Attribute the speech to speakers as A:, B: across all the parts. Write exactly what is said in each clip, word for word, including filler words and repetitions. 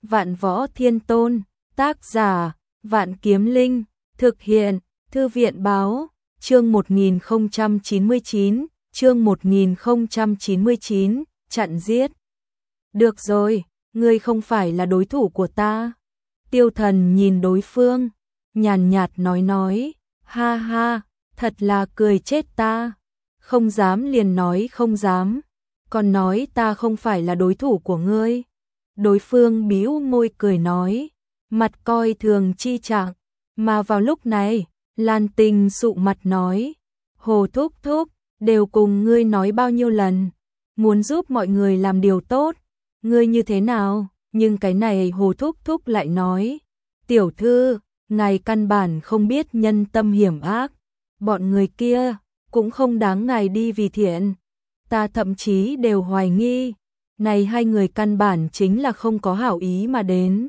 A: Vạn Võ Thiên Tôn, tác giả, Vạn Kiếm Linh, thực hiện, Thư viện báo, chương một nghìn không trăm chín mươi chín, chương một nghìn không trăm chín mươi chín, chặn giết. Được rồi, ngươi không phải là đối thủ của ta. Tiêu Thần nhìn đối phương, nhàn nhạt nói nói, ha ha, thật là cười chết ta. Không dám liền nói không dám, còn nói ta không phải là đối thủ của ngươi. Đối phương bĩu môi cười nói, mặt coi thường chi trạng, mà vào lúc này, Lan Tinh sụ mặt nói, Hồ thúc thúc, đều cùng ngươi nói bao nhiêu lần, muốn giúp mọi người làm điều tốt, ngươi như thế nào, nhưng cái này Hồ thúc thúc lại nói, tiểu thư, ngài căn bản không biết nhân tâm hiểm ác, bọn người kia cũng không đáng ngài đi vì thiện, ta thậm chí đều hoài nghi, này hai người căn bản chính là không có hảo ý mà đến.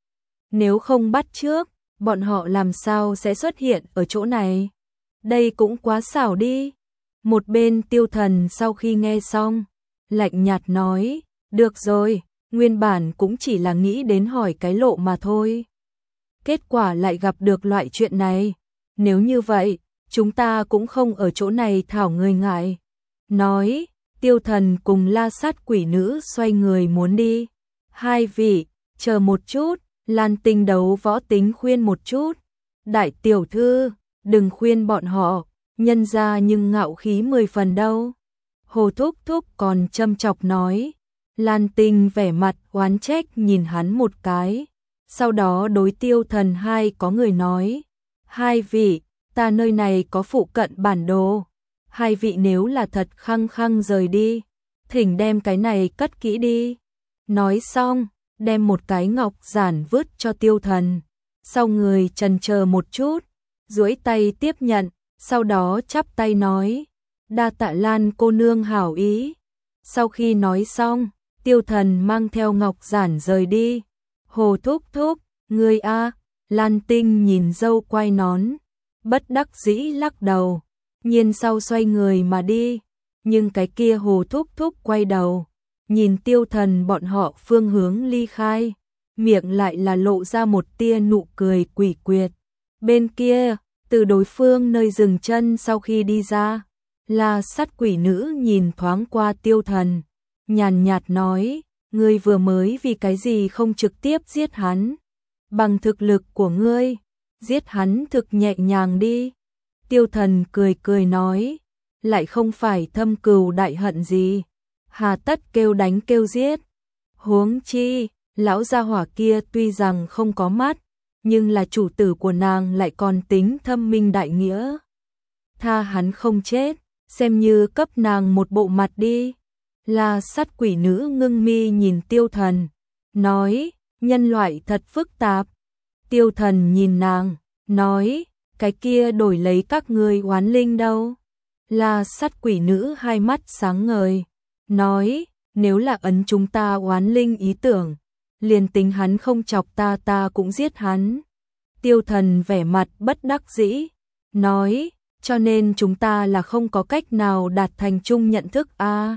A: Nếu không bắt trước, bọn họ làm sao sẽ xuất hiện ở chỗ này? Đây cũng quá xảo đi. Một bên Tiêu Thần sau khi nghe xong, lạnh nhạt nói, được rồi, nguyên bản cũng chỉ là nghĩ đến hỏi cái lộ mà thôi. Kết quả lại gặp được loại chuyện này. Nếu như vậy, chúng ta cũng không ở chỗ này thảo người ngại. Nói, Tiêu Thần cùng La Sát quỷ nữ xoay người muốn đi. Hai vị, chờ một chút, Lan Tinh đấu võ tính khuyên một chút. Đại tiểu thư, đừng khuyên bọn họ, nhân ra nhưng ngạo khí mười phần đâu. Hồ thúc thúc còn châm chọc nói. Lan Tinh vẻ mặt oán trách nhìn hắn một cái. Sau đó đối Tiêu Thần hai có người nói. Hai vị, ta nơi này có phụ cận bản đồ. Hai vị nếu là thật khăng khăng rời đi, thỉnh đem cái này cất kỹ đi. Nói xong, đem một cái ngọc giản vứt cho Tiêu Thần. Sau người chần chờ một chút, duỗi tay tiếp nhận, sau đó chắp tay nói, đa tạ Lan cô nương hảo ý. Sau khi nói xong, Tiêu Thần mang theo ngọc giản rời đi. Hồ thúc thúc, ngươi a, Lan Tinh nhìn dâu quay nón, bất đắc dĩ lắc đầu. Nhiên sau xoay người mà đi, nhưng cái kia Hồ thúc thúc quay đầu, nhìn Tiêu Thần bọn họ phương hướng ly khai, miệng lại là lộ ra một tia nụ cười quỷ quyệt. Bên kia, từ đối phương nơi dừng chân sau khi đi ra, La Sát quỷ nữ nhìn thoáng qua Tiêu Thần, nhàn nhạt nói, ngươi vừa mới vì cái gì không trực tiếp giết hắn? Bằng thực lực của ngươi, giết hắn thực nhẹ nhàng đi. Tiêu Thần cười cười nói, lại không phải thâm cừu đại hận gì, hà tất kêu đánh kêu giết. Huống chi, lão gia hỏa kia tuy rằng không có mắt, nhưng là chủ tử của nàng lại còn tính thâm minh đại nghĩa. Tha hắn không chết, xem như cấp nàng một bộ mặt đi. La Sát quỷ nữ ngưng mi nhìn Tiêu Thần, nói, nhân loại thật phức tạp. Tiêu Thần nhìn nàng, nói, cái kia đổi lấy các ngươi oán linh đâu? La Sát quỷ nữ hai mắt sáng ngời, nói, nếu là ấn chúng ta oán linh ý tưởng, liền tính hắn không chọc ta ta cũng giết hắn. Tiêu Thần vẻ mặt bất đắc dĩ, nói, cho nên chúng ta là không có cách nào đạt thành chung nhận thức a. À.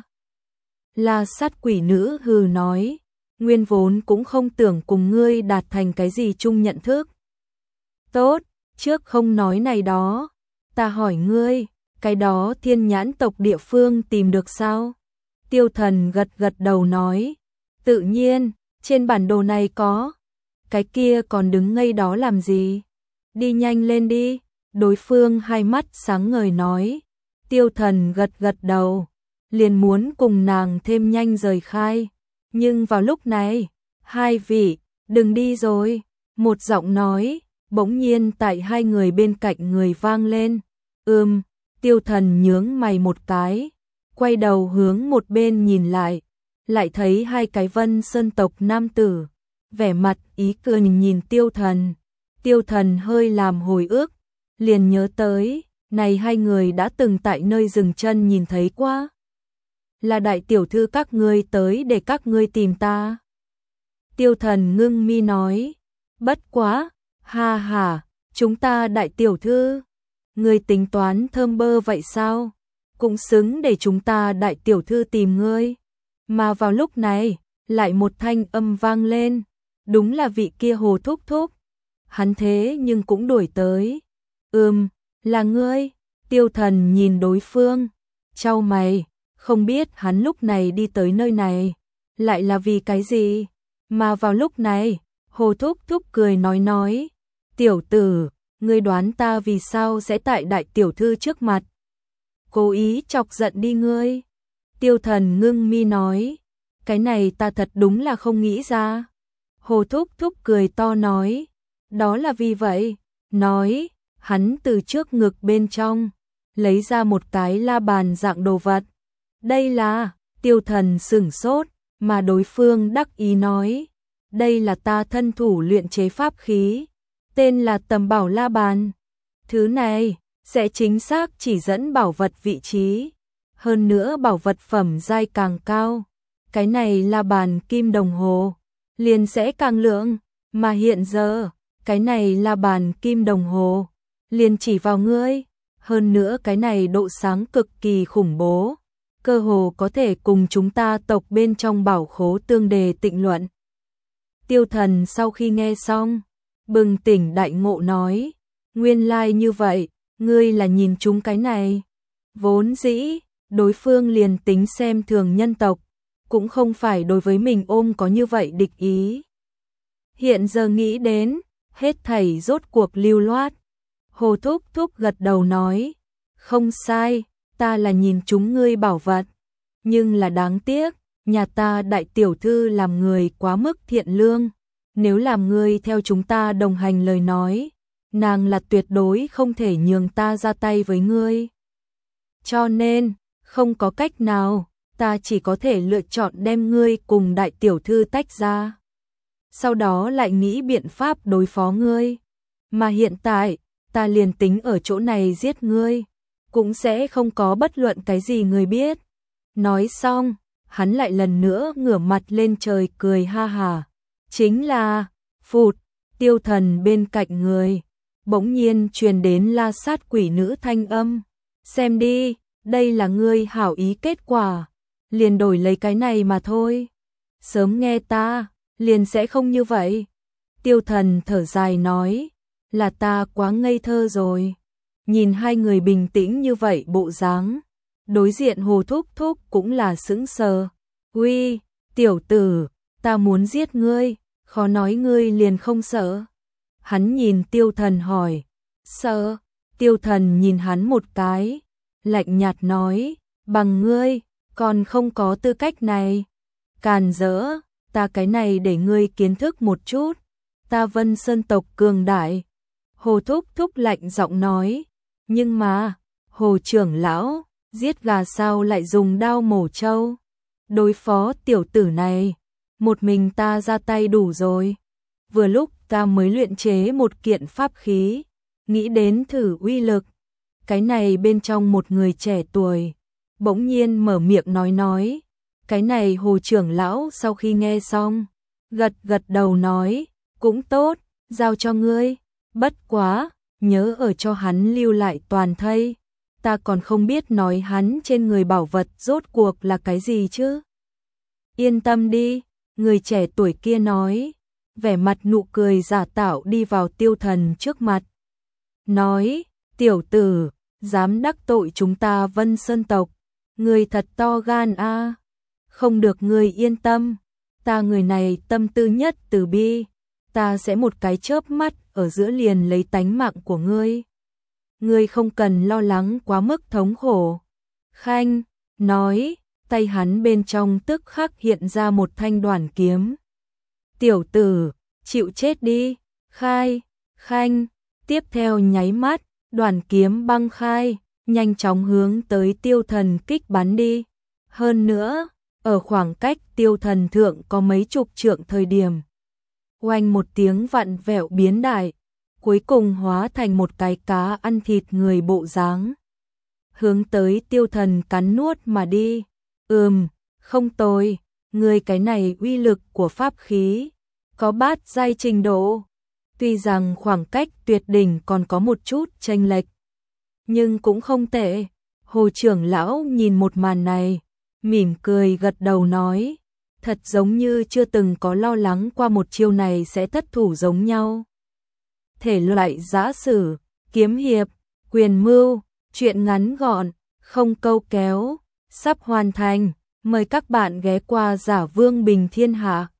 A: La Sát quỷ nữ hừ nói, nguyên vốn cũng không tưởng cùng ngươi đạt thành cái gì chung nhận thức. Tốt. Trước không nói này đó, ta hỏi ngươi, cái đó Thiên Nhãn tộc địa phương tìm được sao? Tiêu Thần gật gật đầu nói, tự nhiên, trên bản đồ này có, cái kia còn đứng ngây đó làm gì? Đi nhanh lên đi, đối phương hai mắt sáng ngời nói. Tiêu Thần gật gật đầu, liền muốn cùng nàng thêm nhanh rời khai, nhưng vào lúc này, hai vị, đừng đi rồi, một giọng nói. Bỗng nhiên tại hai người bên cạnh người vang lên. Ừm, Tiêu Thần nhướng mày một cái, quay đầu hướng một bên nhìn lại, lại thấy hai cái Vân Sơn tộc nam tử, vẻ mặt ý cười nhìn Tiêu Thần. Tiêu Thần hơi làm hồi ức, liền nhớ tới, này hai người đã từng tại nơi dừng chân nhìn thấy qua. Là đại tiểu thư các ngươi tới để các ngươi tìm ta. Tiêu Thần ngưng mi nói, bất quá. Ha ha, chúng ta đại tiểu thư, ngươi tính toán thơm bơ vậy sao? Cũng xứng để chúng ta đại tiểu thư tìm ngươi. Mà vào lúc này, lại một thanh âm vang lên, đúng là vị kia Hồ thúc thúc. Hắn thế nhưng cũng đuổi tới. Ừm, là ngươi. Tiêu Thần nhìn đối phương, chau mày, không biết hắn lúc này đi tới nơi này, lại là vì cái gì? Mà vào lúc này, Hồ thúc thúc cười nói nói, tiểu tử, ngươi đoán ta vì sao sẽ tại đại tiểu thư trước mặt? Cố ý chọc giận đi ngươi. Tiêu Thần ngưng mi nói, cái này ta thật đúng là không nghĩ ra. Hồ thúc thúc cười to nói, đó là vì vậy. Nói, hắn từ trước ngực bên trong, lấy ra một cái la bàn dạng đồ vật. Đây là, Tiêu Thần sửng sốt, mà đối phương đắc ý nói, đây là ta thân thủ luyện chế pháp khí, tên là Tầm Bảo La Bàn. Thứ này sẽ chính xác chỉ dẫn bảo vật vị trí, hơn nữa bảo vật phẩm giai càng cao, cái này la bàn kim đồng hồ liền sẽ càng lượng, mà hiện giờ, cái này la bàn kim đồng hồ liền chỉ vào ngươi, hơn nữa cái này độ sáng cực kỳ khủng bố, cơ hồ có thể cùng chúng ta tộc bên trong bảo khố tương đề tịnh luận. Tiêu Thần sau khi nghe xong, bừng tỉnh đại ngộ nói, nguyên lai like như vậy, ngươi là nhìn chúng cái này. Vốn dĩ, đối phương liền tính xem thường nhân tộc, cũng không phải đối với mình ôm có như vậy địch ý. Hiện giờ nghĩ đến, hết thảy rốt cuộc lưu loát. Hồ thúc thúc gật đầu nói, không sai, ta là nhìn chúng ngươi bảo vật, nhưng là đáng tiếc, nhà ta đại tiểu thư làm người quá mức thiện lương, nếu làm ngươi theo chúng ta đồng hành lời nói, nàng là tuyệt đối không thể nhường ta ra tay với ngươi. Cho nên, không có cách nào, ta chỉ có thể lựa chọn đem ngươi cùng đại tiểu thư tách ra. Sau đó lại nghĩ biện pháp đối phó ngươi. Mà hiện tại, ta liền tính ở chỗ này giết ngươi, cũng sẽ không có bất luận cái gì người biết. Nói xong, hắn lại lần nữa ngửa mặt lên trời cười ha hà. Chính là, phụt, Tiêu Thần bên cạnh người, bỗng nhiên truyền đến la sát quỷ nữ thanh âm. Xem đi, đây là ngươi hảo ý kết quả, liền đổi lấy cái này mà thôi. Sớm nghe ta, liền sẽ không như vậy. Tiêu Thần thở dài nói, là ta quá ngây thơ rồi. Nhìn hai người bình tĩnh như vậy bộ dáng, đối diện Hồ thúc thúc cũng là sững sờ. Uy, tiểu tử, ta muốn giết ngươi, khó nói ngươi liền không sợ. Hắn nhìn Tiêu Thần hỏi, sợ? Tiêu Thần nhìn hắn một cái, lạnh nhạt nói, bằng ngươi, còn không có tư cách này. Càn rỡ, ta cái này để ngươi kiến thức một chút, ta Vân Sơn tộc cường đại. Hồ thúc thúc lạnh giọng nói, nhưng mà, Hồ trưởng lão, giết gà sao lại dùng đao mổ trâu? Đối phó tiểu tử này, một mình ta ra tay đủ rồi. Vừa lúc ta mới luyện chế một kiện pháp khí, nghĩ đến thử uy lực. Cái này bên trong một người trẻ tuổi, bỗng nhiên mở miệng nói nói. Cái này Hồ trưởng lão sau khi nghe xong, gật gật đầu nói, cũng tốt, giao cho ngươi. Bất quá, nhớ ở cho hắn lưu lại toàn thây. Ta còn không biết nói hắn trên người bảo vật rốt cuộc là cái gì chứ. Yên tâm đi, người trẻ tuổi kia nói, vẻ mặt nụ cười giả tạo đi vào Tiêu Thần trước mặt. Nói, tiểu tử, dám đắc tội chúng ta Vân Sơn tộc, người thật to gan a. À. Không được, người yên tâm, ta người này tâm tư nhất từ bi, ta sẽ một cái chớp mắt ở giữa liền lấy tánh mạng của ngươi. Ngươi không cần lo lắng quá mức thống khổ. Khanh, nói, tay hắn bên trong tức khắc hiện ra một thanh đoản kiếm. Tiểu tử, chịu chết đi. Khai, Khanh, tiếp theo nháy mắt, đoản kiếm băng khai, nhanh chóng hướng tới Tiêu Thần kích bắn đi. Hơn nữa, ở khoảng cách Tiêu Thần thượng có mấy chục trượng thời điểm, oanh một tiếng vặn vẹo biến đại, cuối cùng hóa thành một cái cá ăn thịt người bộ dáng, hướng tới Tiêu Thần cắn nuốt mà đi. Ừm, không tồi, người cái này uy lực của pháp khí, có bát giai trình độ. Tuy rằng khoảng cách tuyệt đỉnh còn có một chút chênh lệch, nhưng cũng không tệ. Hồ trưởng lão nhìn một màn này, mỉm cười gật đầu nói, thật giống như chưa từng có lo lắng qua một chiêu này sẽ thất thủ giống nhau. Thể loại giã sử, kiếm hiệp, quyền mưu, truyện ngắn gọn, không câu kéo, sắp hoàn thành. Mời các bạn ghé qua Giả Vương Bình Thiên Hạ.